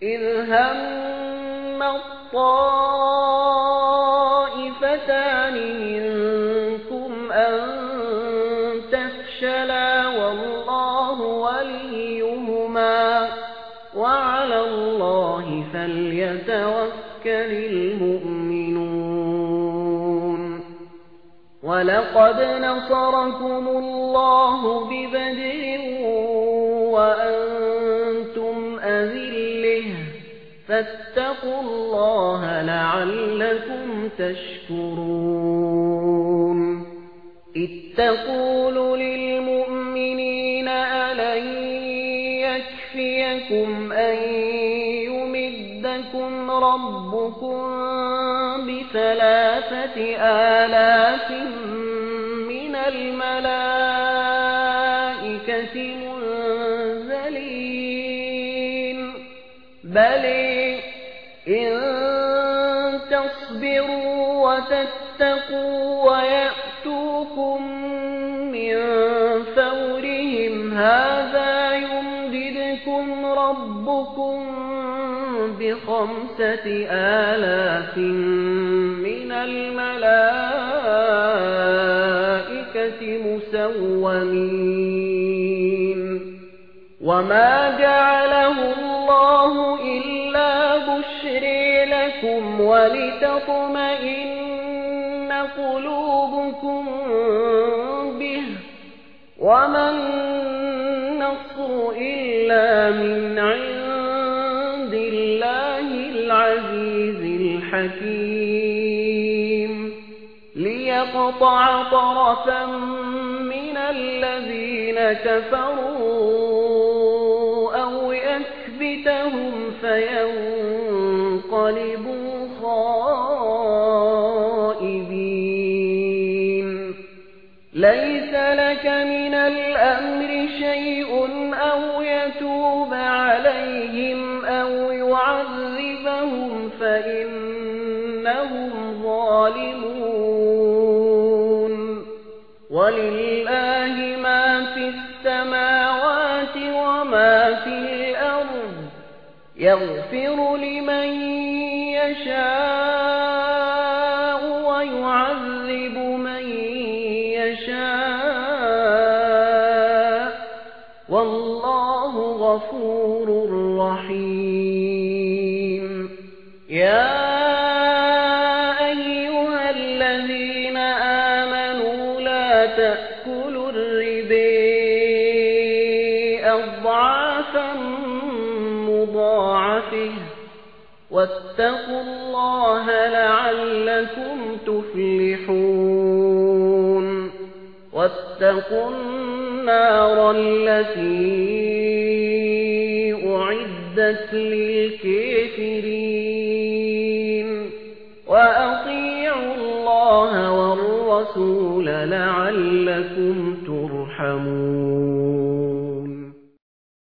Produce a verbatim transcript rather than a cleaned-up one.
إذ هم الطائفتان منكم أن تفشلا والله وليهما وعلى الله فليتوكل المؤمنون ولقد نصركم الله ببدر وأنتم أذلة فاتقوا الله لعلكم تشكرون إذ تقول للمؤمنين ألن يكفيكم أن يمدكم ربكم بثلاثة آلاف من الملائكة منزلين بل إن تصبروا وتتقوا ويأتوكم من فورهم هذا يمددكم ربكم بخمسة آلاف من الملائكة مسومين وما جعله الله إلا بشرى لكم ولتطمئن قلوبكم به وما النصر إلا من عند الله العزيز الحكيم ليقطع طرفا من الذين كفروا أو يكبتهم فينقلبوا خائبين ليس لك من الأمر شيء أو يتوب عليهم أو يعذبهم فإنهم ظالمون ولله ما في السماوات وما في الأرض يغفر لمن يشاء ويعذب من يشاء والله غفور رحيم يا أيها الذين آمنوا لا تأكلوا الربا أضعافا مضاعفة واتقوا الله لعلكم تفلحون واتقوا النار التي أعدت للكافرين وأطيعوا الله والرسول لعلكم ترحمون